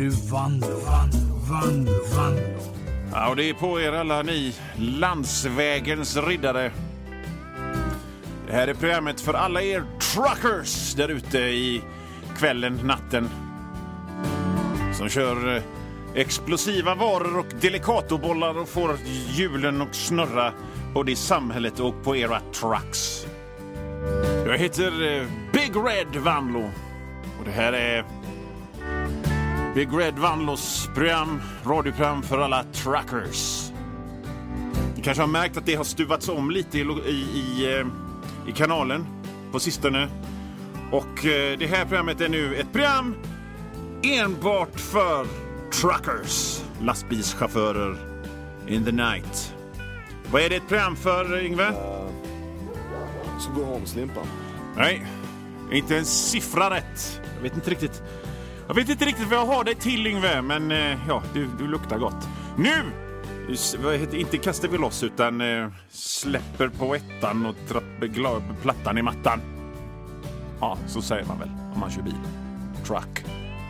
nu Vanlo. Ja, och det är på er alla ni landsvägens riddare. Det här är programmet för alla er truckers där ute i kvällen, natten. Som kör explosiva varor och delicatobollar och får hjulen och snurra både i samhället och på era trucks. Jag heter Big Red Vanlo och det här är Big Red Vanlos program, radioprogram för alla truckers. Ni kanske har märkt att det har stuvats om lite i kanalen på sistone. Och det här programmet är nu ett program enbart för truckers, lastbilschaufförer in the night. Vad är det ett program för, Yngve? Så går Holmslimpan. Nej, inte en siffra rätt. Jag vet inte riktigt vad jag har dig till, Yngve. Men ja, du luktar gott. Nu! Inte kastar vi loss utan släpper på ettan och trappar plattan i mattan. Ja, så säger man väl om man kör bil. Truck.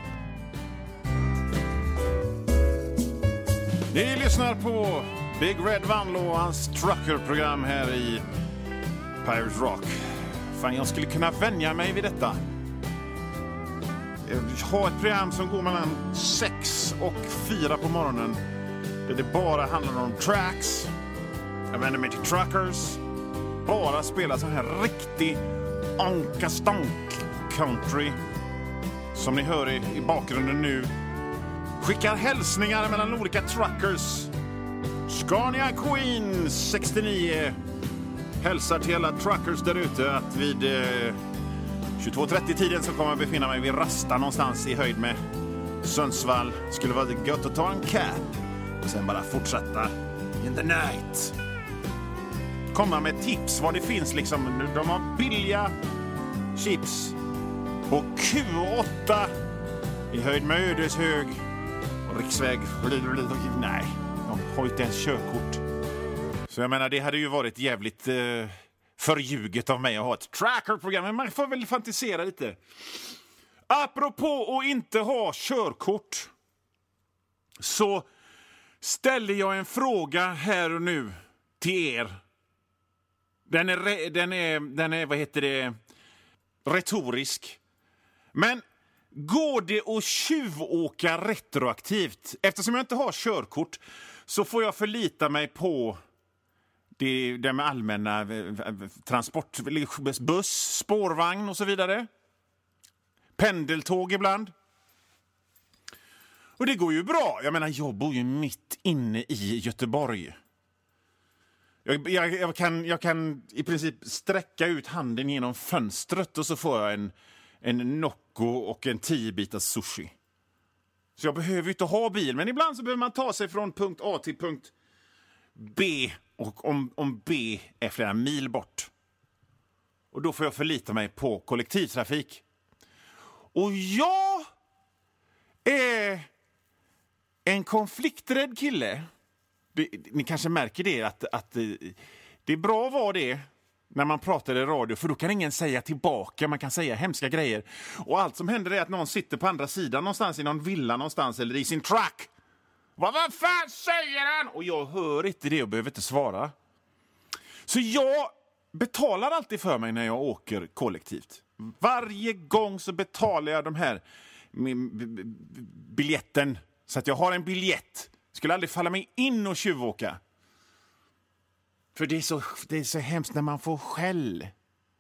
Ni lyssnar på Big Red Vanlo och hans truckerprogram här i Pirate Rock. Fan, jag skulle kunna vänja mig vid detta. Ha ett program som går mellan 6 och 4 på morgonen. Där det bara handlar om tracks. Jag vänder mig till truckers. Bara spela sån här riktig anka-stank country. Som ni hör i bakgrunden nu. Skickar hälsningar mellan olika truckers. Scania Queen 69 hälsar till alla truckers där ute att vid 22:30-tiden så kommer jag befinna mig vid Rasta någonstans i höjd med Sundsvall. Skulle vara gött att ta en cab och sen bara fortsätta in the night. Komma med tips vad det finns liksom. De har billiga chips på Q8 i höjd med Ödeshög och riksväg. Nej, de har ju inte ens körkort. Så jag menar, det hade ju varit jävligt förljuget av mig att ha ett trackerprogram. Men man får väl fantisera lite. Apropå att inte ha körkort så ställer jag en fråga här och nu till er. Den är vad heter det, retorisk. Men går det att tjuvåka retroaktivt? Eftersom jag inte har körkort så får jag förlita mig på det med allmänna transport, buss, spårvagn och så vidare. Pendeltåg ibland. Och det går ju bra. Jag menar, jag bor ju mitt inne i Göteborg. Jag kan i princip sträcka ut handen genom fönstret och så får jag en Nocco och en 10-bitars sushi. Så jag behöver ju inte ha bil, men ibland så behöver man ta sig från punkt A till punkt B. Och om B är flera mil bort. Och då får jag förlita mig på kollektivtrafik. Och jag är en konflikträdd kille. Ni kanske märker det att det är bra att vara det när man pratar i radio. För då kan ingen säga tillbaka. Man kan säga hemska grejer. Och allt som händer är att någon sitter på andra sidan någonstans i någon villa någonstans eller i sin truck. Vad fan säger han? Och jag hör inte det och behöver inte svara. Så jag betalar alltid för mig när jag åker kollektivt. Varje gång så betalar jag de här biljetten. Så att jag har en biljett. Skulle aldrig falla mig in och tjuvåka. För det är så hemskt när man får skäll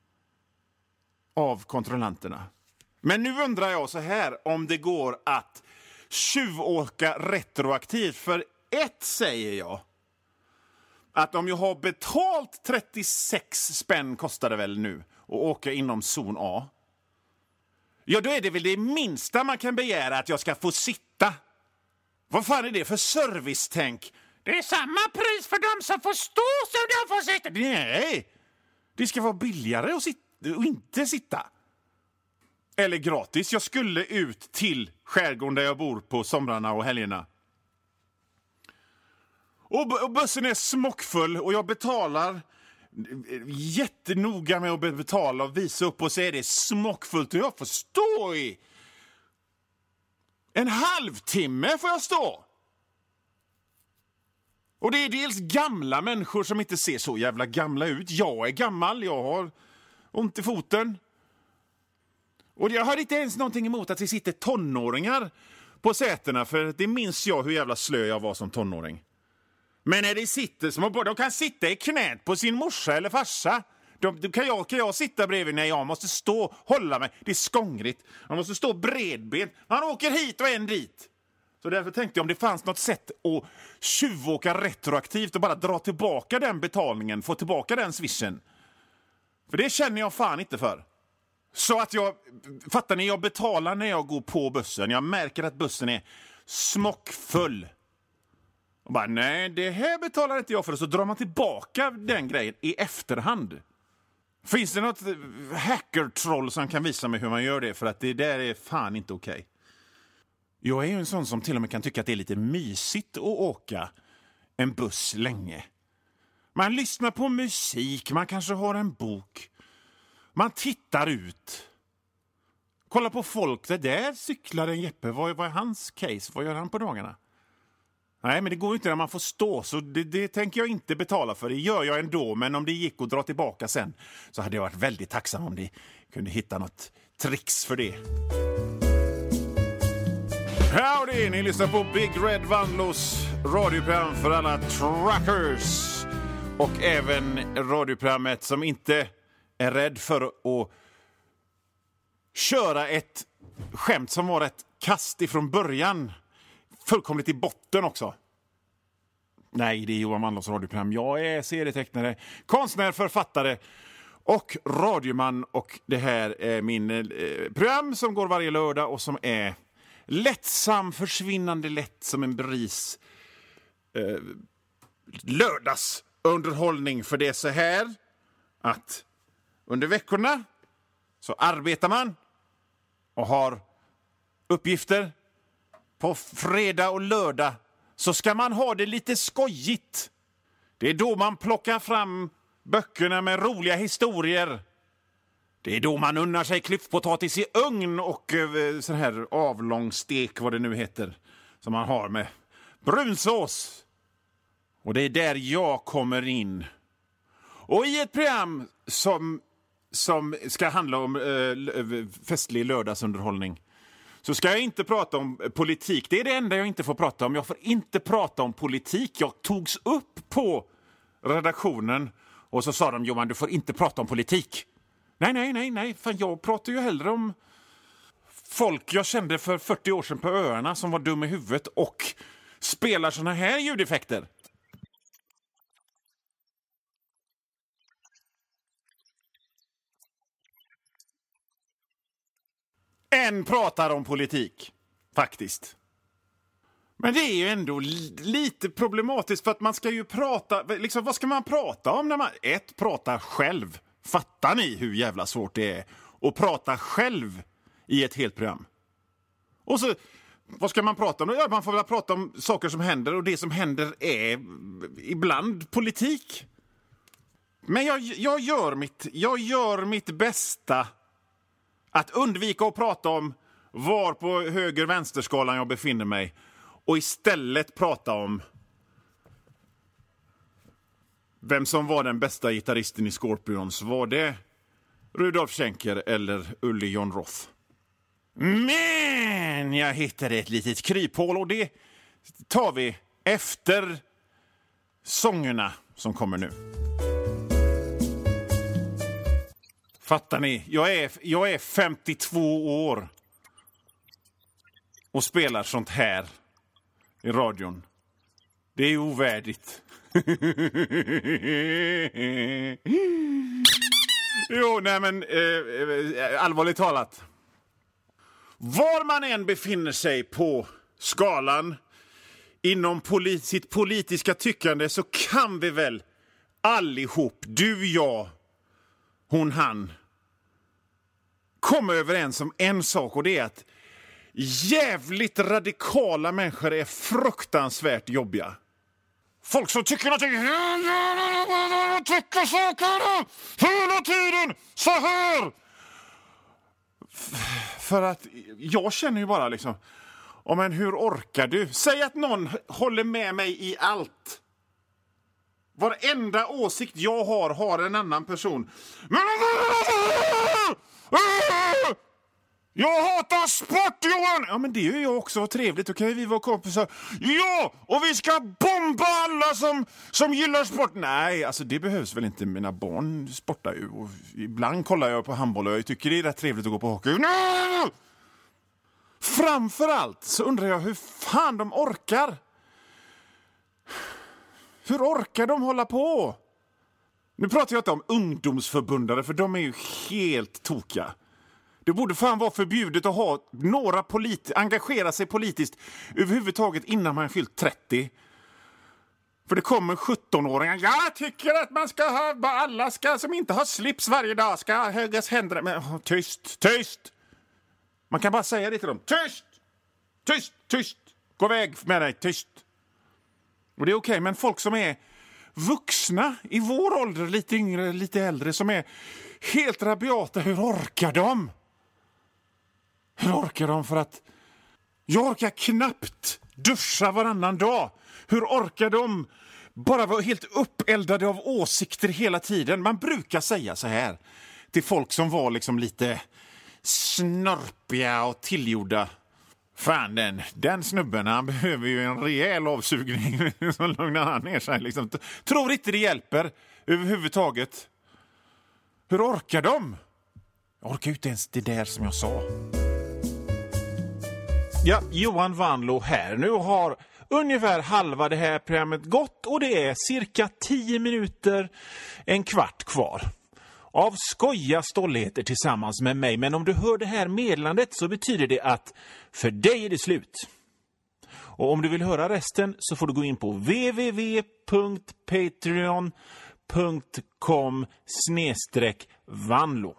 av kontrollanterna. Men nu undrar jag så här om det går att tjuvåka retroaktivt. För ett säger jag att om jag har betalt 36 spänn kostar det väl nu och åka inom zon A. Ja, då är det väl det minsta man kan begära att jag ska få sitta. Vad fan är det för servicetänk? Det är samma pris för dem som får stå som de får sitta. Nej, det ska vara billigare att sitta och inte sitta. Eller gratis. Jag skulle ut till skärgården där jag bor på somrarna och helgerna. Och bussen är smockfull och jag betalar jättenoga med att betala och visa upp och så är det smockfullt och jag får stå i En halvtimme får jag stå. Och det är dels gamla människor som inte ser så jävla gamla ut. Jag är gammal, jag har ont i foten. Och jag har inte ens någonting emot att det sitter tonåringar på sätena, för det minns jag hur jävla slö jag var som tonåring. Men när det sitter små barn, de kan sitta i knät på sin morsa eller farsa. Kan jag sitta bredvid när jag måste stå, hålla mig. Det är skångrigt. Man måste stå bredbent. Man åker hit och en dit. Så därför tänkte jag om det fanns något sätt att tjuvåka retroaktivt och bara dra tillbaka den betalningen, få tillbaka den swishen. För det känner jag fan inte för. Så att fattar ni, jag betalar när jag går på bussen. Jag märker att bussen är smockfull. Och bara, nej, det här betalar inte jag för. Så drar man tillbaka den grejen i efterhand. Finns det något hackertroll som kan visa mig hur man gör det? För att det där är fan inte okej. Jag är ju en sån som till och med kan tycka att det är lite mysigt att åka en buss länge. Man lyssnar på musik, man kanske har en bok. Man tittar ut. Kolla på folk, det där cyklar en Jeppe. Vad är hans case? Vad gör han på dagarna? Nej, men det går ju inte när man får stå, så det tänker jag inte betala för. Det gör jag ändå, men om det gick att dra tillbaka sen så hade jag varit väldigt tacksam om ni kunde hitta något tricks för det. Howdy, ni lyssnar på Big Red Vanlos radioprogram för alla truckers. Och även radioprogrammet som inte är rädd för att köra ett skämt som var ett kast ifrån början. Fullkomligt i botten också. Nej, det är Johan Vanlos radioprogram. Jag är serietecknare, konstnär, författare och radioman. Och det här är min program som går varje lördag och som är lättsam, försvinnande lätt som en bris. Lördagsunderhållning, för det är så här att under veckorna så arbetar man och har uppgifter. På fredag och lördag så ska man ha det lite skojigt. Det är då man plockar fram böckerna med roliga historier. Det är då man unnar sig klyftpotatis i ugn och sån här avlång stek, vad det nu heter, som man har med brunsås. Och det är där jag kommer in. Och i ett program som ska handla om festlig lördagsunderhållning så ska jag inte prata om politik. Det är det enda jag inte får prata om. Jag får inte prata om politik. Jag togs upp på redaktionen och så sa de, Johan, du får inte prata om politik. Nej. Fan, jag pratar ju hellre om folk jag kände för 40 år sedan på öarna som var dum i huvudet och spelar såna här ljudeffekter. En pratar om politik, faktiskt. Men det är ju ändå lite problematiskt för att man ska ju prata... Liksom, vad ska man prata om när man... pratar själv. Fattar ni hur jävla svårt det är att prata själv i ett helt program? Och så, vad ska man prata om? Ja, man får väl prata om saker som händer och det som händer är ibland politik. Men jag gör mitt bästa att undvika att prata om var på höger-vänsterskalan jag befinner mig och istället prata om vem som var den bästa gitarristen i Scorpions. Var det Rudolf Schenker eller Ulli John Roth? Men jag hittade ett litet kryphål och det tar vi efter sångerna som kommer nu. Fattar ni? Jag är 52 år och spelar sånt här i radion. Det är ovärdigt. Jo, nej men allvarligt talat. Var man än befinner sig på skalan inom sitt politiska tyckande så kan vi väl allihop, du, jag, hon, han, komma överens om en sak, och det är att jävligt radikala människor är fruktansvärt jobbiga. Folk som tycker att tycker saker hela tiden så här. För att jag känner ju bara liksom, Men hur orkar du? Säg att någon håller med mig i allt. Varenda åsikt jag har en annan person. Jag hatar sport, Johan! Ja, men det gör jag också. Vad trevligt. Okej, vi var kompisar. Ja, och vi ska bomba alla som gillar sport. Nej, alltså det behövs väl inte. Mina barn sportar ju. Och ibland kollar jag på handboll och jag tycker det är rätt trevligt att gå på hockey. Nej! Framförallt så undrar jag hur fan de orkar. Hur orkar de hålla på? Nu pratar jag inte om ungdomsförbundare, för de är ju helt tokiga. Det borde fan vara förbjudet att ha några engagera sig politiskt överhuvudtaget innan man fyllt 30. För det kommer 17-åringar. Jag tycker att man ska ha, alla ska som inte har slips varje dag ska högas händer. Men tyst! Man kan bara säga det till dem. Tyst! Gå iväg med dig, tyst. Och det är okej, men folk som är vuxna i vår ålder, lite yngre, lite äldre, som är helt rabiata, hur orkar de? Hur orkar de? För att jag orkar knappt duscha varannan dag. Hur orkar de bara vara helt uppeldade av åsikter hela tiden? Man brukar säga så här till folk som var liksom lite snörpiga och tillgjorda. Fan, den snubben, han behöver ju en rejäl avsugning som lugnar han ner sig. Liksom. Tror inte det hjälper överhuvudtaget. Hur orkar de? Jag orkar inte ens det där som jag sa. Ja, Johan Vanlo här. Nu har ungefär halva det här programmet gått och det är cirka 10 minuter, en kvart kvar. Av skoja stolligheter tillsammans med mig. Men om du hör det här meddelandet så betyder det att för dig är det slut. Och om du vill höra resten så får du gå in på www.patreon.com/Vanlo.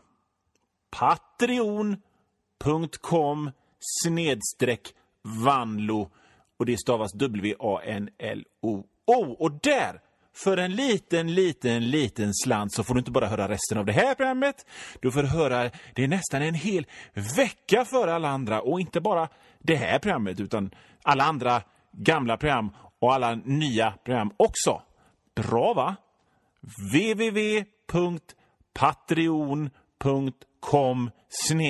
Patreon.com/Vanlo. Och det stavas WANLO. Och där, för en liten slant, så får du inte bara höra resten av det här programmet. Du får höra det är nästan en hel vecka för alla andra. Och inte bara det här programmet, utan alla andra gamla program och alla nya program också. Bra, va? www.patreon.com/